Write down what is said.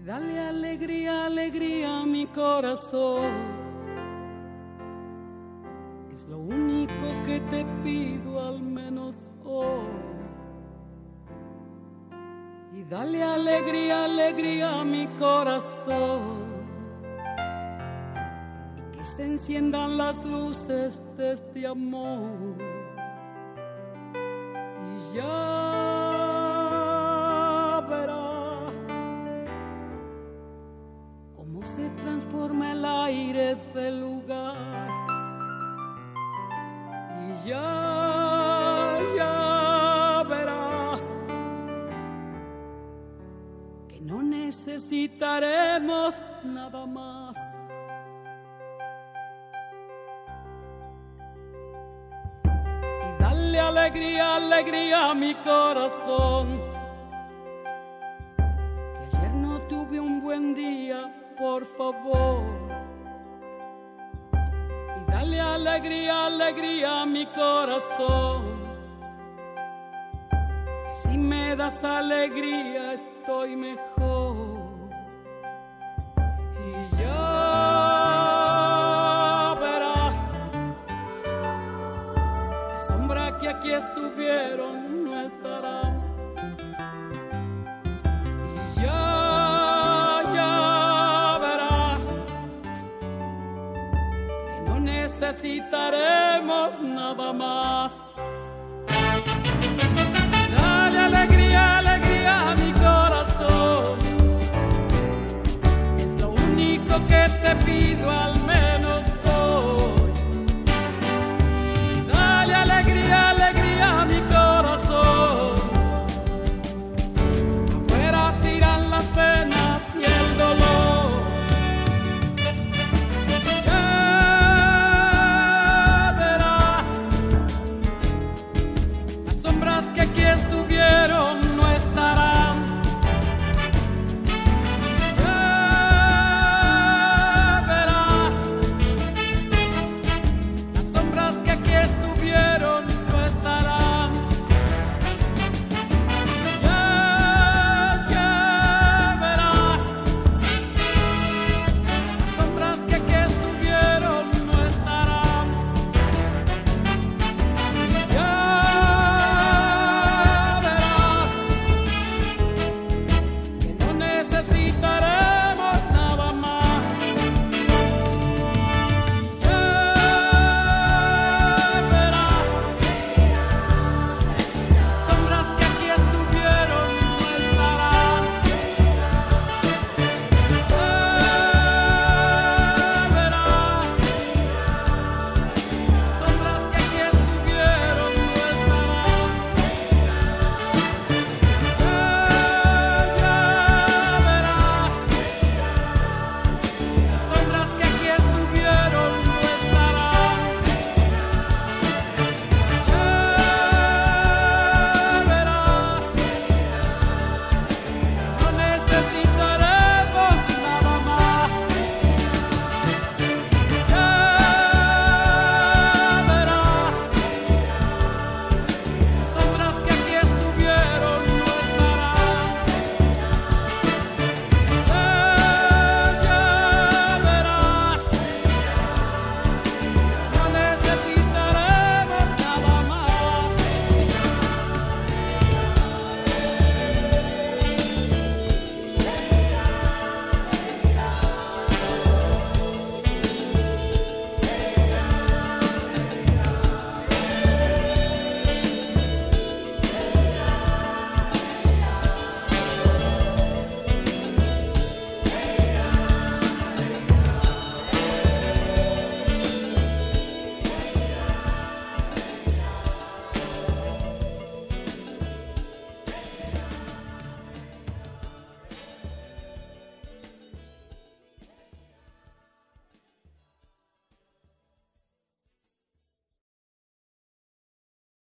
Dale alegría, alegría a mi corazón. Es lo único que te pido al menos hoy. Y dale alegría, alegría a mi corazón. Y que se enciendan las luces de este amor. Y ya verás cómo se transforma el aire del lugar. Y ya verás que no necesitaremos nada más. Y dale alegría, alegría a mi corazón. Que ayer no tuve un buen día, por favor. Y dale alegría, alegría a mi corazón. Que si me das alegría estoy mejor. Y ya verás, la sombra que aquí estuvieron no estará. Y ya verás que no necesitaremos nada más.